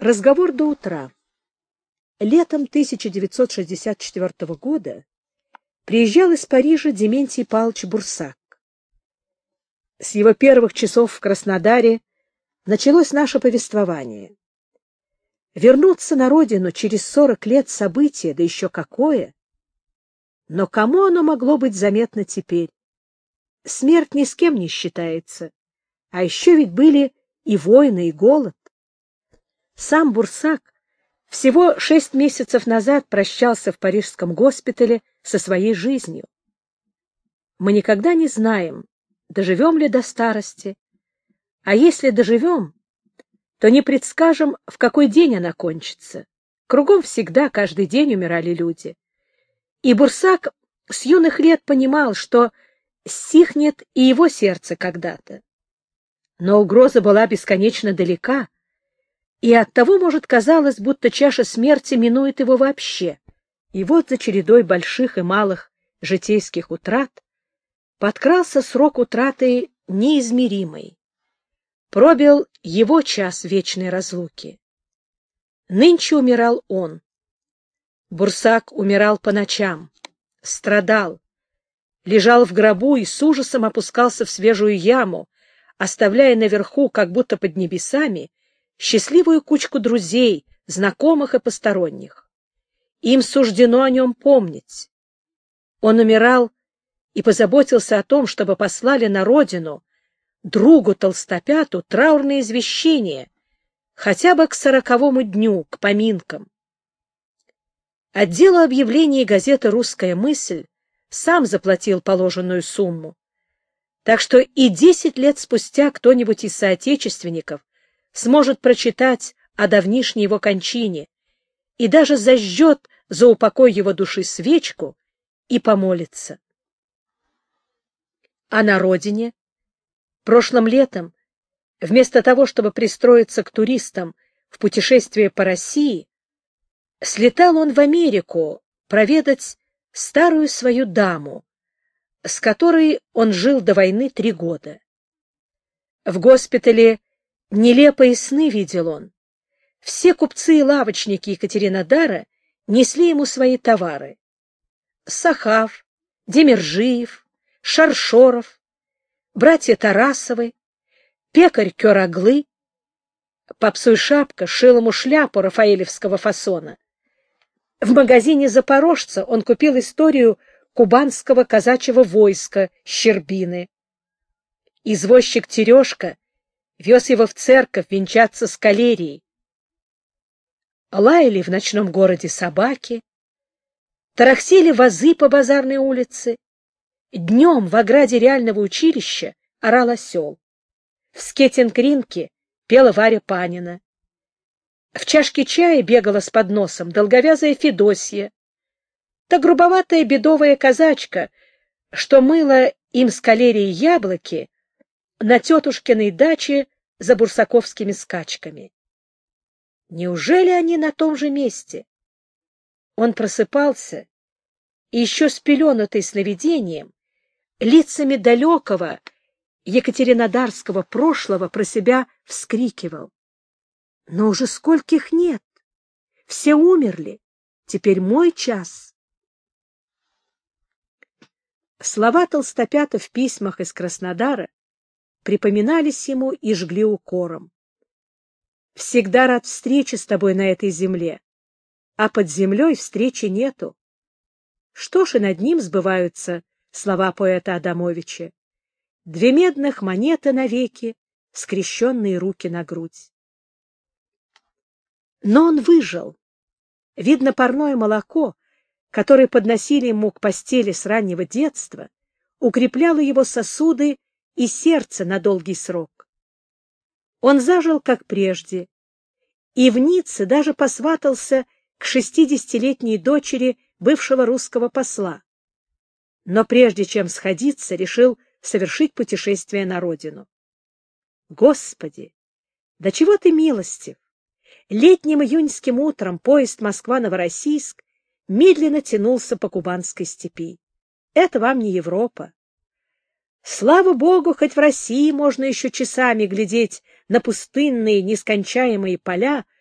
Разговор до утра. Летом 1964 года приезжал из Парижа Дементий Павлович Бурсак. С его первых часов в Краснодаре началось наше повествование. Вернуться на родину через 40 лет события, да еще какое! Но кому оно могло быть заметно теперь? Смерть ни с кем не считается. А еще ведь были и войны, и голод. Сам Бурсак всего 6 месяцев назад прощался в парижском госпитале со своей жизнью. Мы никогда не знаем, доживем ли до старости, а если доживем, то не предскажем, в какой день она кончится. Кругом всегда, каждый день умирали люди. И Бурсак с юных лет понимал, что стихнет и его сердце когда-то. Но угроза была бесконечно далека, и оттого, может, казалось, будто чаша смерти минует его вообще. И вот за чередой больших и малых житейских утрат подкрался срок утраты неизмеримый. Пробил его час вечной разлуки. Нынче умирал он. Бурсак умирал по ночам, страдал, лежал в гробу и с ужасом опускался в свежую яму, оставляя наверху, как будто под небесами, счастливую кучку друзей, знакомых и посторонних. Им суждено о нем помнить. Он умирал и позаботился о том, чтобы послали на родину другу Толстопяту траурное извещение, хотя бы к 40-му дню, к поминкам. Отдел объявлений газеты «Русская мысль» сам заплатил положенную сумму, так что и 10 лет спустя кто-нибудь из соотечественников сможет прочитать о давнишней его кончине и даже зажжет за упокой его души свечку и помолится. А на родине? Прошлым летом, вместо того, чтобы пристроиться к туристам в путешествие по России, слетал он в Америку проведать старую свою даму, с которой он жил до войны 3 года. В госпитале нелепые сны видел он. Все купцы и лавочники Екатеринодара несли ему свои товары. Сахав, Демержиев, Шаршоров, братья Тарасовы, пекарь Кёраглы. Попсуй Шапка шил ему шляпу рафаэлевского фасона. В магазине «Запорожца» он купил историю кубанского казачьего войска Щербины. Извозчик Терешка вез его в церковь венчаться с калерией. Лаяли в ночном городе собаки, тарахтели вазы по базарной улице. Днем в ограде реального училища орал осел. В скейтинг-ринке пела Варя Панина. В чашке чая бегала с подносом долговязая Федосья, та грубоватая бедовая казачка, что мыла им с калерии яблоки на тетушкиной даче за бурсаковскими скачками. Неужели они на том же месте? Он просыпался и еще спеленутый сновидением, лицами далекого екатеринодарского прошлого про себя вскрикивал: но уже скольких нет, все умерли, теперь мой час. Слова Толстопята в письмах из Краснодара припоминались ему и жгли укором. Всегда рад встрече с тобой на этой земле, а под землей встречи нету. Что ж, и над ним сбываются слова поэта Адамовича: 2 медных монеты навеки, скрещенные руки на грудь. Но он выжил. Видно, парное молоко, которое подносили ему к постели с раннего детства, укрепляло его сосуды и сердце на долгий срок. Он зажил, как прежде, и в Ницце даже посватался к 60-летней дочери бывшего русского посла. Но прежде чем сходиться, решил совершить путешествие на родину. Господи, да чего ты милостив! Летним июньским утром поезд Москва-Новороссийск медленно тянулся по кубанской степи. Это вам не Европа. Слава Богу, хоть в России можно еще часами глядеть на пустынные, нескончаемые поля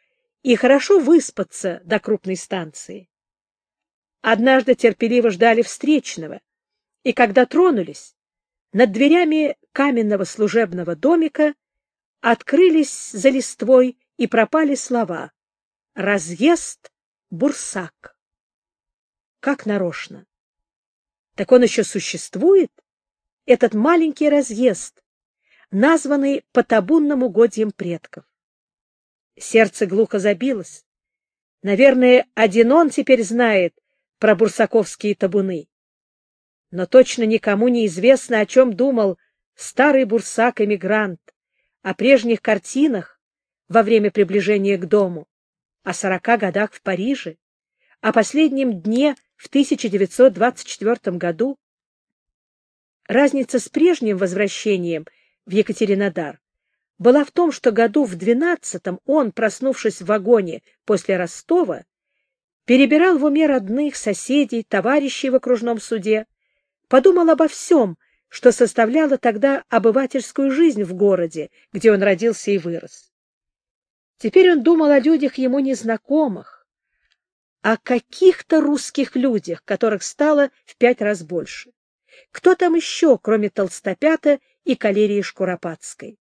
и хорошо выспаться до крупной станции. Однажды терпеливо ждали встречного, и когда тронулись, над дверями каменного служебного домика открылись за листвой и пропали слова «Разъезд Бурсак». Как нарочно! Так он еще существует, этот маленький разъезд, названный по табунным угодьям предков. Сердце глухо забилось. Наверное, один он теперь знает про бурсаковские табуны. Но точно никому не известно, о чем думал старый бурсак-эмигрант, о прежних картинах во время приближения к дому, о 40 годах в Париже, о последнем дне в 1924 году. Разница с прежним возвращением в Екатеринодар была в том, что году в 12-м он, проснувшись в вагоне после Ростова, перебирал в уме родных, соседей, товарищей в окружном суде, подумал обо всем, что составляло тогда обывательскую жизнь в городе, где он родился и вырос. Теперь он думал о людях ему незнакомых, о каких-то русских людях, которых стало в 5 раз больше. Кто там еще, кроме Толстопята и Калерии Шкуропадской?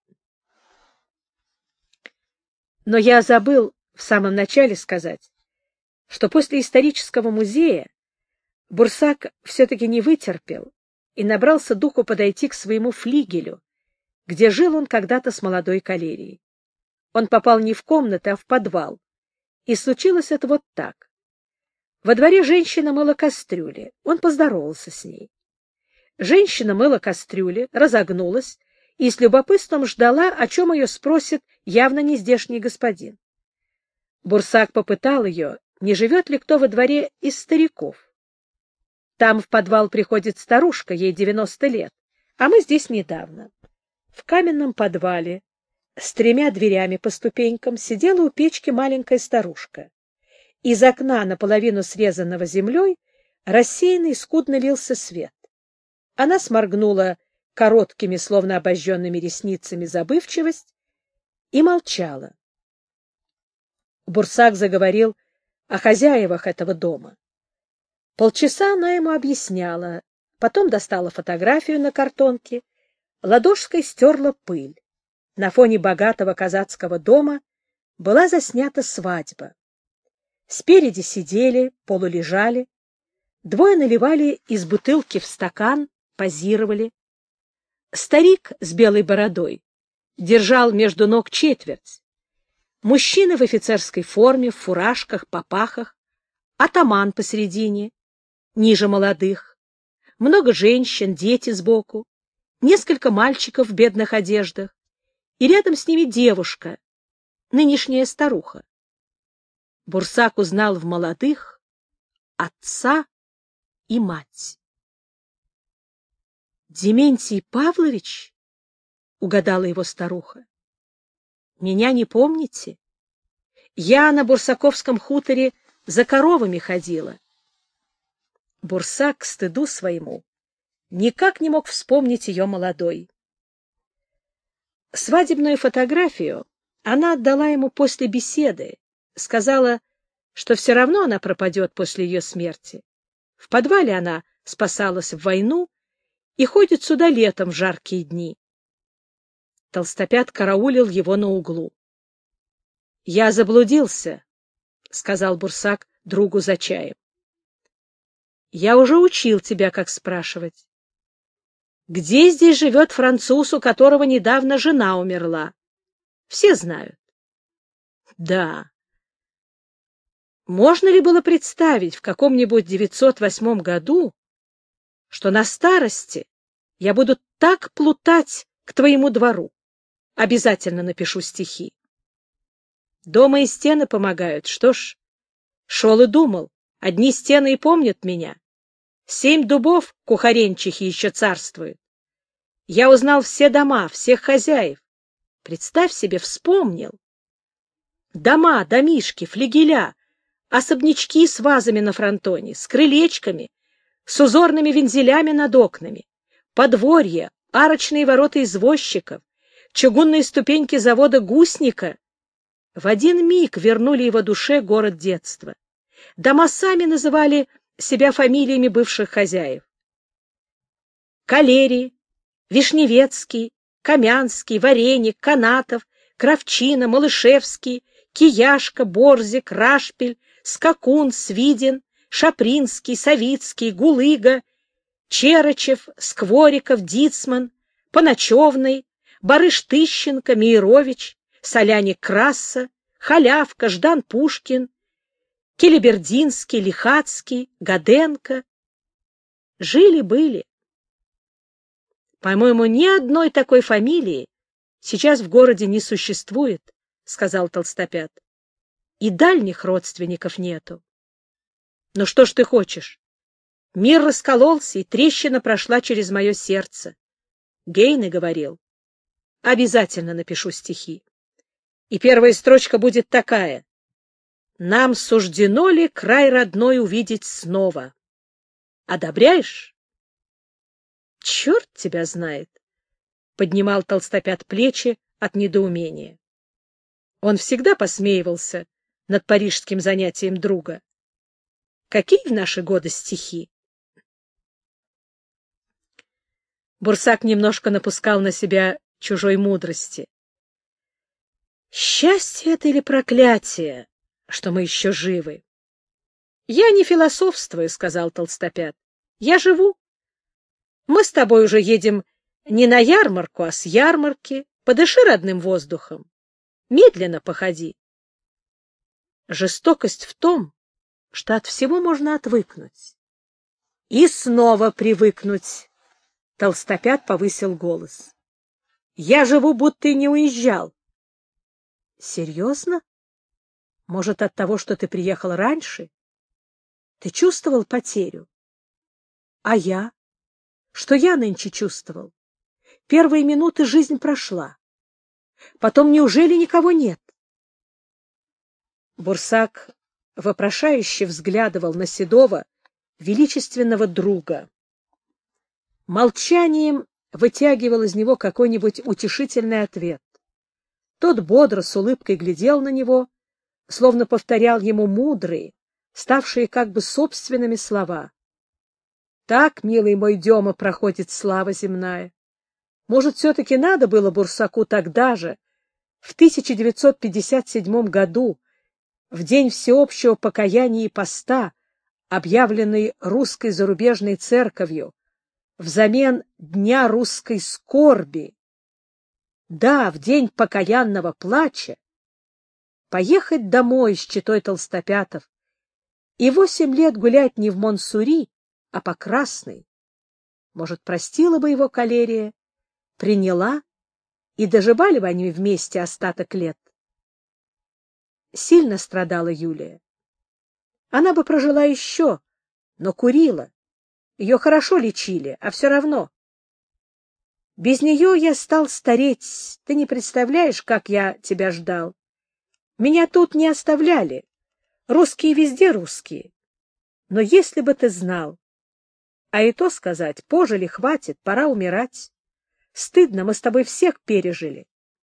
Но я забыл в самом начале сказать, что после исторического музея Бурсак все-таки не вытерпел и набрался духу подойти к своему флигелю, где жил он когда-то с молодой Калерией. Он попал не в комнату, а в подвал. И случилось это вот так. Во дворе женщина мыла кастрюли. Он поздоровался с ней. Женщина мыла кастрюли, разогнулась и с любопытством ждала, о чем ее спросит явно нездешний господин. Бурсак попытал ее, не живет ли кто во дворе из стариков. Там в подвал приходит старушка, ей 90 лет, а мы здесь недавно. В каменном подвале с 3 дверями по ступенькам сидела у печки маленькая старушка. Из окна, наполовину срезанного землей, рассеянный скудно лился свет. Она сморгнула короткими, словно обожженными ресницами забывчивость и молчала. Бурсак заговорил о хозяевах этого дома. Полчаса она ему объясняла, потом достала фотографию на картонке, ладошкой стерла пыль. На фоне богатого казацкого дома была заснята свадьба. Спереди сидели, полулежали, 2 наливали из бутылки в стакан, позировали. Старик с белой бородой держал между ног четверть. Мужчины в офицерской форме, в фуражках, папахах, атаман посредине, ниже молодых, много женщин, дети сбоку, несколько мальчиков в бедных одеждах, и рядом с ними девушка, нынешняя старуха. Бурсак узнал в молодых отца и мать. «Дементий Павлович?» — угадала его старуха. «Меня не помните? Я на Бурсаковском хуторе за коровами ходила». Бурсак, к стыду своему, никак не мог вспомнить ее молодой. Свадебную фотографию она отдала ему после беседы, сказала, что все равно она пропадет после ее смерти. В подвале она спасалась в войну и ходит сюда летом в жаркие дни. Толстопят караулил его на углу. — Я заблудился, — сказал Бурсак другу за чаем. — Я уже учил тебя, как спрашивать. Где здесь живет француз, у которого недавно жена умерла? Все знают. Да. Можно ли было представить в каком-нибудь 908 году, что на старости я буду так плутать к твоему двору? Обязательно напишу стихи. Дома и стены помогают. Что ж, шел и думал, одни стены и помнят меня. 7 дубов кухаренчихи еще царствуют. Я узнал все дома, всех хозяев. Представь себе, вспомнил. Дома, домишки, флигеля, особнячки с вазами на фронтоне, с крылечками, с узорными вензелями над окнами, подворья, арочные ворота извозчиков, чугунные ступеньки завода гусника. в один миг вернули его душе город детства. Дома сами называли себя фамилиями бывших хозяев. Калерий, Вишневецкий, Камянский, Вареник, Канатов, Кравчина, Малышевский, Кияшка, Борзик, Рашпиль, Скакун, Свидин, Шапринский, Савицкий, Гулыга, Черычев, Сквориков, Дицман, Поночевный, Барыш-Тыщенко, Миерович, Соляник Краса, Халявка, Ждан Пушкин, Келебердинский, Лихацкий, Гаденко. Жили-были. По-моему, ни одной такой фамилии сейчас в городе не существует, — сказал Толстопят. И дальних родственников нету. Ну что ж ты хочешь? Мир раскололся, и трещина прошла через мое сердце. Гейне говорил: обязательно напишу стихи. И первая строчка будет такая: нам суждено ли край родной увидеть снова? Одобряешь? Черт тебя знает! — поднимал Толстопят плечи от недоумения. Он всегда посмеивался над парижским занятием друга. Какие в наши годы стихи? Бурсак немножко напускал на себя чужой мудрости. Счастье это или проклятие, что мы еще живы? Я не философствую, — сказал Толстопят. Я живу. Мы с тобой уже едем не на ярмарку, а с ярмарки. Подыши родным воздухом. Медленно походи. Жестокость в том, что от всего можно отвыкнуть. И снова привыкнуть. Толстопят повысил голос. Я живу, будто и не уезжал. Серьезно? Может, от того, что ты приехал раньше? Ты чувствовал потерю? А я? Что я нынче чувствовал? Первые минуты жизнь прошла. Потом неужели никого нет? Бурсак вопрошающе взглядывал на седого, величественного друга. Молчанием вытягивал из него какой-нибудь утешительный ответ. Тот бодро с улыбкой глядел на него, словно повторял ему мудрые, ставшие как бы собственными слова. Так, милый мой Дема, проходит слава земная. Может, все-таки надо было Бурсаку тогда же, в 1957 году, в день всеобщего покаяния и поста, объявленный русской зарубежной церковью, взамен Дня русской скорби, да, в день покаянного плача, поехать домой с четой Толстопятов и 8 лет гулять не в Монсури, а по Красной. Может, простила бы его калерия, приняла, и доживали бы они вместе остаток лет. Сильно страдала Юлия. Она бы прожила еще, но курила. Ее хорошо лечили, а все равно. Без нее я стал стареть. Ты не представляешь, как я тебя ждал. Меня тут не оставляли. Русские везде русские. Но если бы ты знал... А и то сказать, пожили, хватит, пора умирать. Стыдно, мы с тобой всех пережили.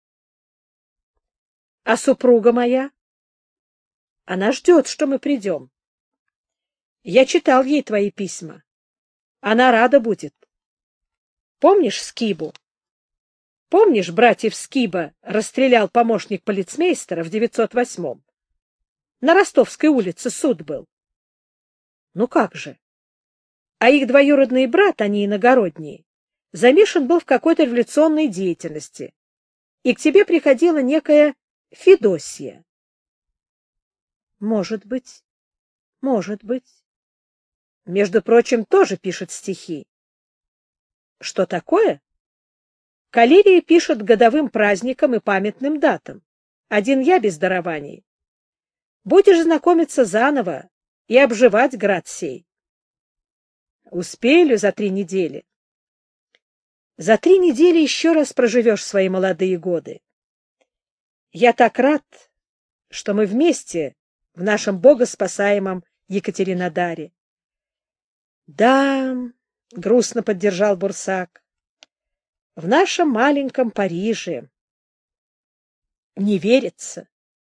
А супруга моя? Она ждет, что мы придем. Я читал ей твои письма. Она рада будет. Помнишь Скибу? Помнишь, братьев Скиба расстрелял помощник полицмейстера в 908-м? На Ростовской улице суд был. Ну как же? А их двоюродный брат, они иногородние, замешан был в какой-то революционной деятельности. И к тебе приходила некая Федосия. Может быть, может быть. Между прочим, тоже пишет стихи. Что такое? Калерия пишет годовым праздникам и памятным датам. Один я без дарований. Будешь знакомиться заново и обживать град сей. Успею за 3 недели. За 3 недели еще раз проживешь свои молодые годы. Я так рад, что мы вместе в нашем богоспасаемом Екатеринодаре. Да, грустно поддержал Бурсак, в нашем маленьком Париже. Не верится.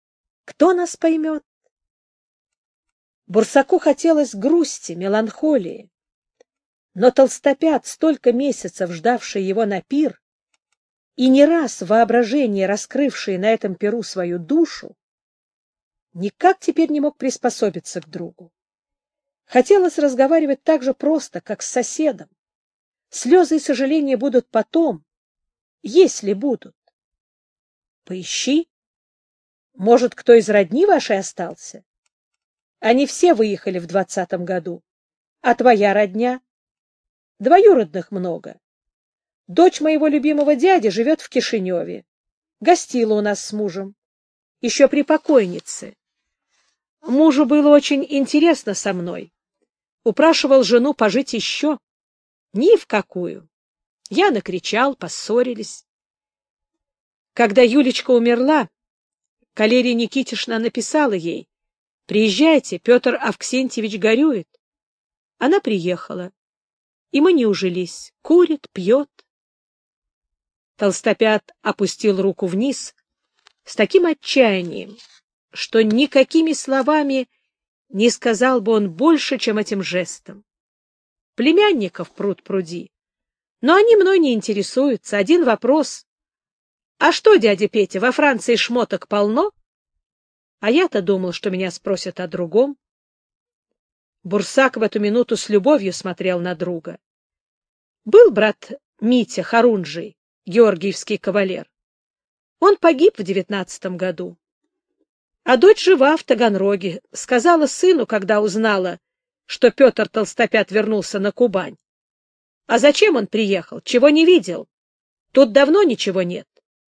Кто нас поймет? Бурсаку хотелось грусти, меланхолии. Но толстопят, столько месяцев ждавший его на пир, и не раз в воображении раскрывший на этом пиру свою душу, никак теперь не мог приспособиться к другу. Хотелось разговаривать так же просто, как с соседом. Слезы и сожаления будут потом, если будут. Поищи. Может, кто из родни вашей остался? Они все выехали в 20-м году. А твоя родня? Двоюродных много. Дочь моего любимого дяди живет в Кишиневе. Гостила у нас с мужем. Еще при покойнице. Мужу было очень интересно со мной. Упрашивал жену пожить еще. Ни в какую. Я накричал, поссорились. Когда Юлечка умерла, Калерия Никитишна написала ей: «Приезжайте, Петр Авксентьевич горюет». Она приехала, и мы не ужились. Курит, пьет. Толстопят опустил руку вниз с таким отчаянием, что никакими словами не сказал бы он больше, чем этим жестом. Племянников пруд-пруди, но они мной не интересуются. Один вопрос: а что, дядя Петя, во Франции шмоток полно? А я-то думал, что меня спросят о другом. Бурсак в эту минуту с любовью смотрел на друга. Был брат Митя Харунжий, георгиевский кавалер. Он погиб в 19 году. А дочь жива в Таганроге. Сказала сыну, когда узнала, что Петр Толстопят вернулся на Кубань. А зачем он приехал? Чего не видел? Тут давно ничего нет.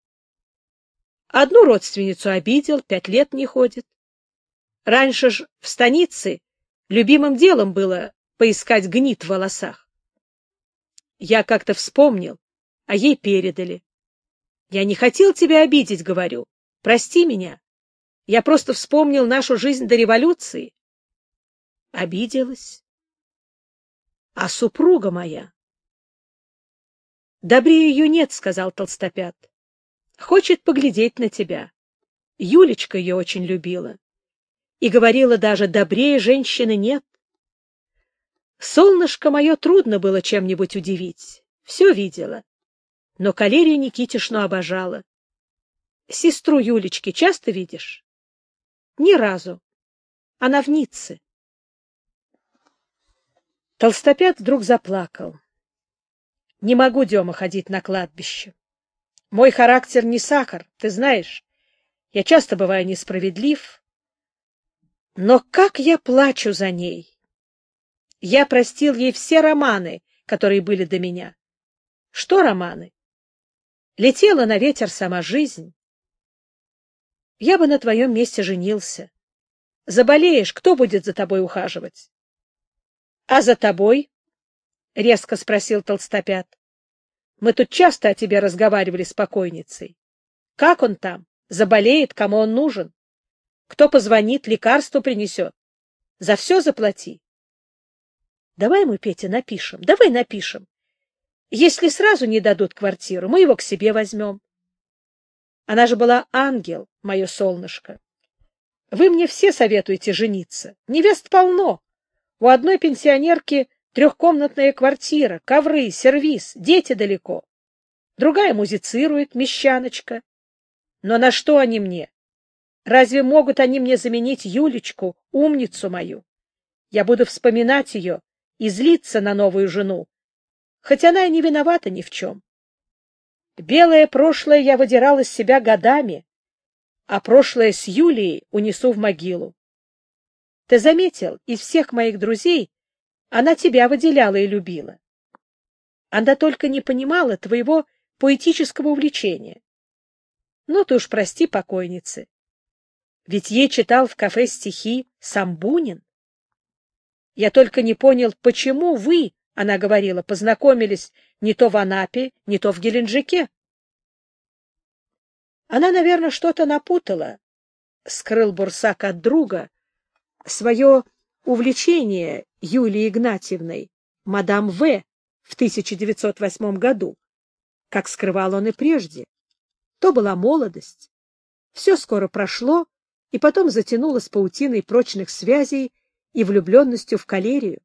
Одну родственницу обидел, 5 лет не ходит. Раньше ж в станице любимым делом было поискать гнит в волосах. Я как-то вспомнил, а ей передали. Я не хотел тебя обидеть, говорю. Прости меня. Я просто вспомнил нашу жизнь до революции. Обиделась. А супруга моя? Добрее ее нет, сказал Толстопят. Хочет поглядеть на тебя. Юлечка ее очень любила. И говорила даже: добрее женщины нет. Солнышко мое трудно было чем-нибудь удивить. Все видела. Но Калерию Никитишну обожала. Сестру Юлечки часто видишь? Ни разу. Она в Ницце. Толстопят вдруг заплакал. Не могу, Дема, ходить на кладбище. Мой характер не сахар, ты знаешь. Я часто бываю несправедлив. Но как я плачу за ней! Я простил ей все романы, которые были до меня. Что романы? Летела на ветер сама жизнь. Я бы на твоем месте женился. Заболеешь, кто будет за тобой ухаживать? — А за тобой? — резко спросил Толстопят. — Мы тут часто о тебе разговаривали с покойницей. Как он там? Заболеет, кому он нужен? Кто позвонит, лекарство принесет? За все заплати. Давай мы, Петя, напишем. Давай напишем. Если сразу не дадут квартиру, мы его к себе возьмем. Она же была ангел, мое солнышко. Вы мне все советуете жениться. Невест полно. У одной пенсионерки 3-комнатная квартира, ковры, сервиз, дети далеко. Другая музицирует, мещаночка. Но на что они мне? Разве могут они мне заменить Юлечку, умницу мою? Я буду вспоминать ее и злиться на новую жену, хоть она и не виновата ни в чем. Белое прошлое я выдирал из себя годами, а прошлое с Юлией унесу в могилу. Ты заметил, из всех моих друзей она тебя выделяла и любила. Она только не понимала твоего поэтического увлечения. Ну, ты уж прости покойнице. Ведь ей читал в кафе стихи сам Бунин. Я только не понял, почему вы, она говорила, познакомились не то в Анапе, не то в Геленджике. Она, наверное, что-то напутала, — скрыл Бурсак от друга свое увлечение Юлией Игнатьевной, мадам В. в 1908 году, как скрывал он и прежде. То была молодость. Все скоро прошло, и потом затянулась паутиной прочных связей и влюбленностью в калерию.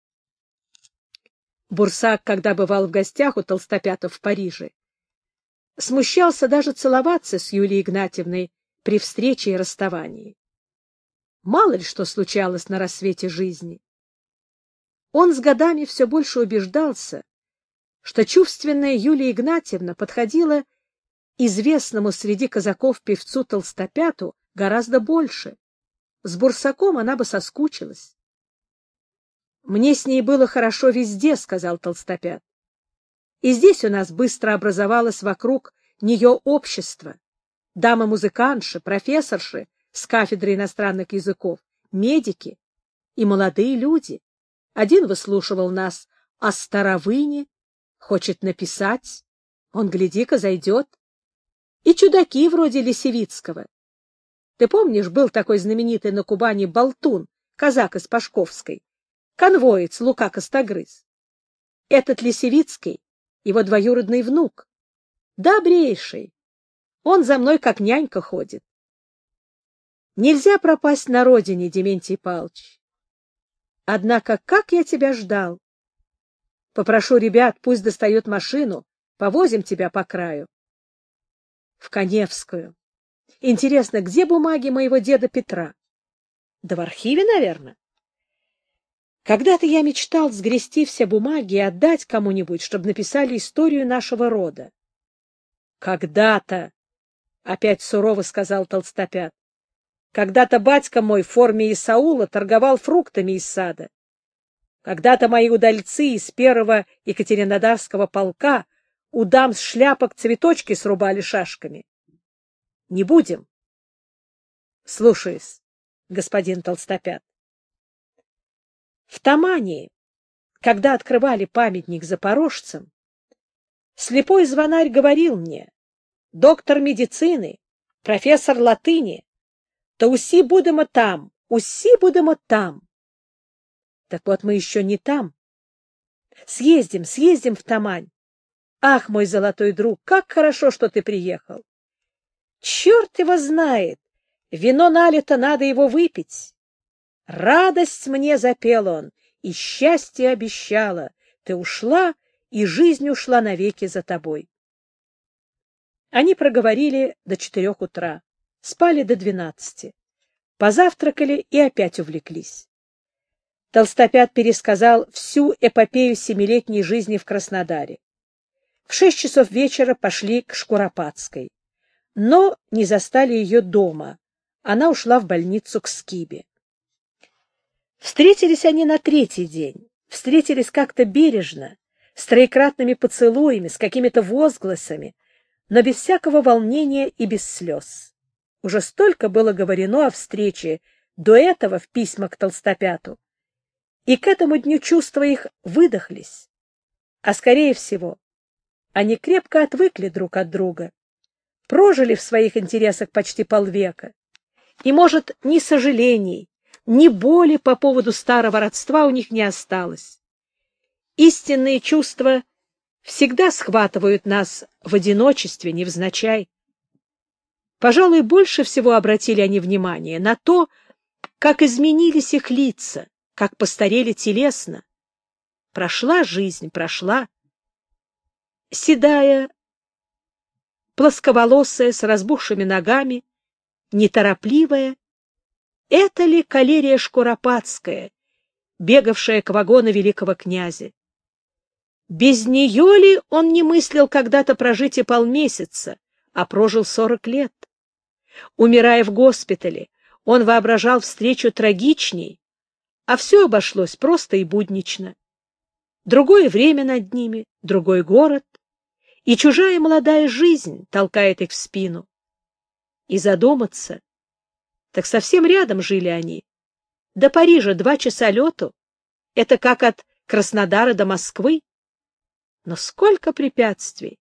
Бурсак, когда бывал в гостях у Толстопятов в Париже, смущался даже целоваться с Юлией Игнатьевной при встрече и расставании. Мало ли что случалось на рассвете жизни. Он с годами все больше убеждался, что чувственная Юлия Игнатьевна подходила известному среди казаков певцу Толстопяту гораздо больше. С Бурсаком она бы соскучилась. «Мне с ней было хорошо везде», — сказал Толстопят. «И здесь у нас быстро образовалось вокруг нее общество. Дамы-музыкантши, профессорши с кафедры иностранных языков, медики и молодые люди. Один выслушивал нас о старовыне, хочет написать, он, гляди-ка, зайдет. И чудаки вроде Лисевицкого. Ты помнишь, был такой знаменитый на Кубани болтун, казак из Пашковской, конвоец Лука Костогрыз. Этот Лисевицкий, его двоюродный внук, добрейший. Он за мной как нянька ходит. Нельзя пропасть на родине, Дементий Павлович. Однако как я тебя ждал. Попрошу ребят, пусть достают машину, повозим тебя по краю. В Каневскую. Интересно, где бумаги моего деда Петра? Да в архиве, наверное. Когда-то я мечтал сгрести все бумаги и отдать кому-нибудь, чтобы написали историю нашего рода. Когда-то, — опять сурово сказал Толстопят, — когда-то батька мой в форме Исаула торговал фруктами из сада. Когда-то мои удальцы из первого Екатеринодарского полка у дам с шляпок цветочки срубали шашками. Не будем. Слушаюсь, господин Толстопят. В Тамане, когда открывали памятник запорожцам, слепой звонарь говорил мне: доктор медицины, профессор латыни, то уси будемо там, уси будемо там. Так вот, мы еще не там. Съездим в Тамань. Ах, мой золотой друг, как хорошо, что ты приехал. Черт его знает, вино налито, надо его выпить. Радость мне, запел он, и счастье обещала. Ты ушла, и жизнь ушла навеки за тобой. Они проговорили до 4 утра, спали до 12. Позавтракали и опять увлеклись. Толстопят пересказал всю эпопею 7-летней жизни в Краснодаре. В 6 часов вечера пошли к Шкуропадской, но не застали ее дома. Она ушла в больницу к Скибе. Встретились они на 3-й день. Встретились как-то бережно, с троекратными поцелуями, с какими-то возгласами, но без всякого волнения и без слез. Уже столько было говорено о встрече до этого в письмах к Толстопяту, и к этому дню чувства их выдохлись. А скорее всего, они крепко отвыкли друг от друга, прожили в своих интересах почти полвека, и, может, ни сожалений, ни боли по поводу старого родства у них не осталось. Истинные чувства всегда схватывают нас в одиночестве, невзначай. Пожалуй, больше всего обратили они внимание на то, как изменились их лица, как постарели телесно. Прошла жизнь, прошла. Седая, плосковолосая, с разбухшими ногами, неторопливая, это ли калерия Шкуропадская, бегавшая к вагону великого князя? Без нее ли он не мыслил когда-то прожить и полмесяца, а прожил 40 лет? Умирая в госпитале, он воображал встречу трагичней, а все обошлось просто и буднично. Другое время над ними, другой город, и чужая молодая жизнь толкает их в спину. И задуматься, так совсем рядом жили они. До Парижа 2 часа лету, это как от Краснодара до Москвы. Но сколько препятствий!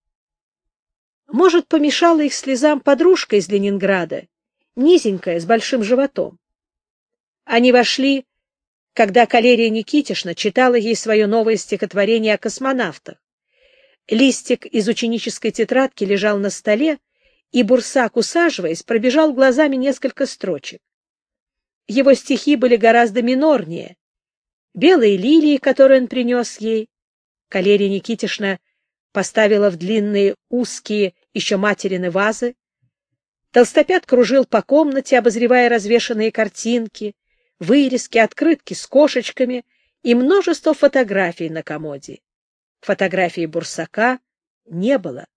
Может, помешала их слезам подружка из Ленинграда, низенькая, с большим животом. Они вошли, когда Калерия Никитишна читала ей свое новое стихотворение о космонавтах. Листик из ученической тетрадки лежал на столе, и Бурсак, усаживаясь, пробежал глазами несколько строчек. Его стихи были гораздо минорнее. Белые лилии, которые он принес ей, Калерия Никитишна поставила в длинные, узкие, еще материны вазы. Толстопят кружил по комнате, обозревая развешанные картинки, вырезки, открытки с кошечками и множество фотографий на комоде. Фотографии Бурсака не было.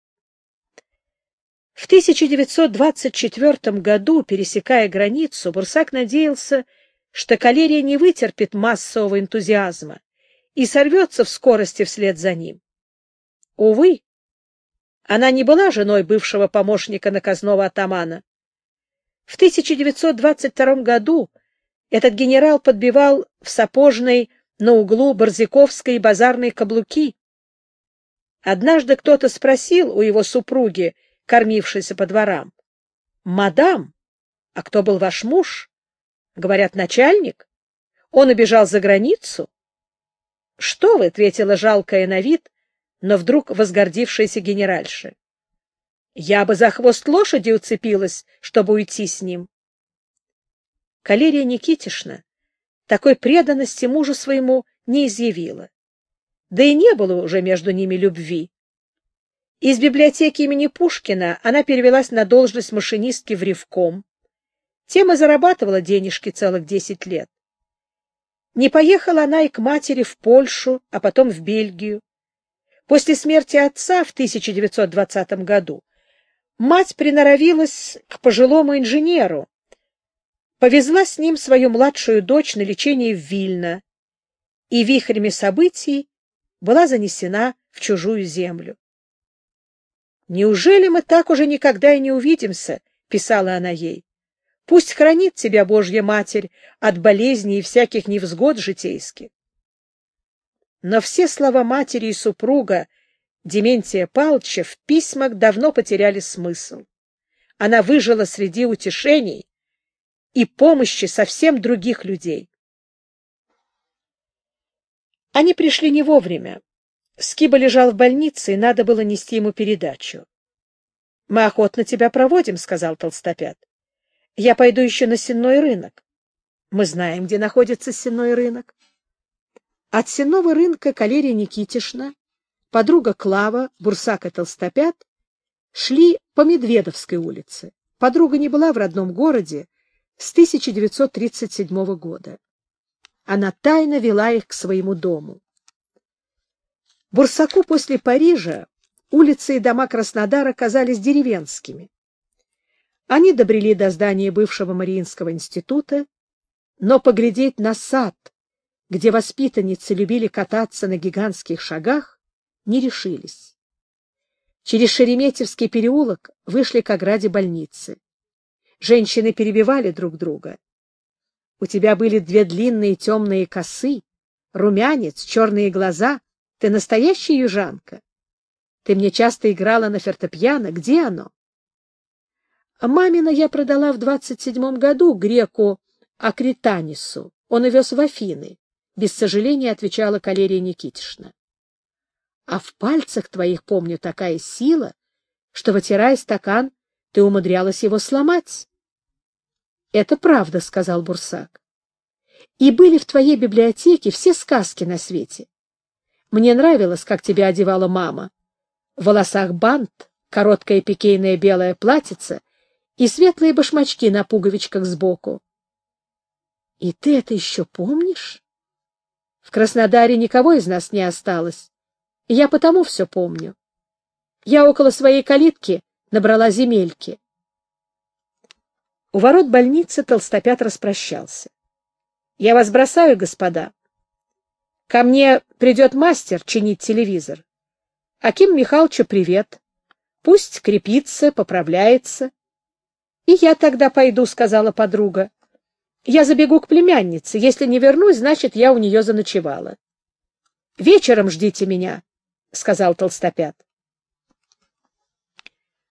В 1924 году, пересекая границу, Бурсак надеялся, что Калерия не вытерпит массового энтузиазма и сорвется в скорости вслед за ним. Увы, она не была женой бывшего помощника наказного атамана. В 1922 году этот генерал подбивал в Сапожной на углу Борзяковской и Базарной каблуки. Однажды кто-то спросил у его супруги, кормившейся по дворам: «Мадам, а кто был ваш муж?» Говорят, начальник. Он убежал за границу. «Что вы?» — ответила жалкая на вид, но вдруг возгордившаяся генеральша. «Я бы за хвост лошади уцепилась, чтобы уйти с ним». Калерия Никитишна такой преданности мужу своему не изъявила. Да и не было уже между ними любви. Из библиотеки имени Пушкина она перевелась на должность машинистки в Ревком. Тем и зарабатывала денежки целых 10 лет. Не поехала она и к матери в Польшу, а потом в Бельгию. После смерти отца в 1920 году мать приноровилась к пожилому инженеру, повезла с ним свою младшую дочь на лечение в Вильно и вихрями событий была занесена в чужую землю. «Неужели мы так уже никогда и не увидимся?» — писала она ей. «Пусть хранит тебя Божья Матерь от болезней и всяких невзгод житейских». Но все слова матери и супруга Дементия Павловича в письмах давно потеряли смысл. Она выжила среди утешений и помощи совсем других людей. Они пришли не вовремя. Скиба лежал в больнице, и надо было нести ему передачу. — Мы охотно тебя проводим, — сказал Толстопят. — Я пойду еще на сенной рынок. Мы знаем, где находится сенной рынок. От сенного рынка Калерия Никитишна, подруга Клава, Бурсак и Толстопят шли по Медведовской улице. Подруга не была в родном городе с 1937 года. Она тайно вела их к своему дому. Бурсаку после Парижа улицы и дома Краснодара казались деревенскими. Они добрели до здания бывшего Мариинского института, но поглядеть на сад, где воспитанницы любили кататься на гигантских шагах, не решились. Через Шереметьевский переулок вышли к ограде больницы. Женщины перебивали друг друга. У тебя были 2 длинные темные косы, румянец, черные глаза. Ты настоящая южанка? Ты мне часто играла на фортепиано. Где оно? Мамина я продала в 27 году греку Акританису. Он увез в Афины. Без сожаления отвечала Калерия Никитишна. А в пальцах твоих, помню, такая сила, что, вытирая стакан, ты умудрялась его сломать. — Это правда, — сказал Бурсак. — И были в твоей библиотеке все сказки на свете. Мне нравилось, как тебя одевала мама. В волосах бант, короткое пикейное белое платьице и светлые башмачки на пуговичках сбоку. — И ты это еще помнишь? В Краснодаре никого из нас не осталось. Я потому все помню. Я около своей калитки набрала земельки. У ворот больницы Толстопят распрощался. — Я вас бросаю, господа. Ко мне придет мастер чинить телевизор. Аким Михайловичу привет. Пусть крепится, поправляется. — И я тогда пойду, — сказала подруга. — Я забегу к племяннице. Если не вернусь, значит, я у нее заночевала. — Вечером ждите меня, — сказал Толстопят.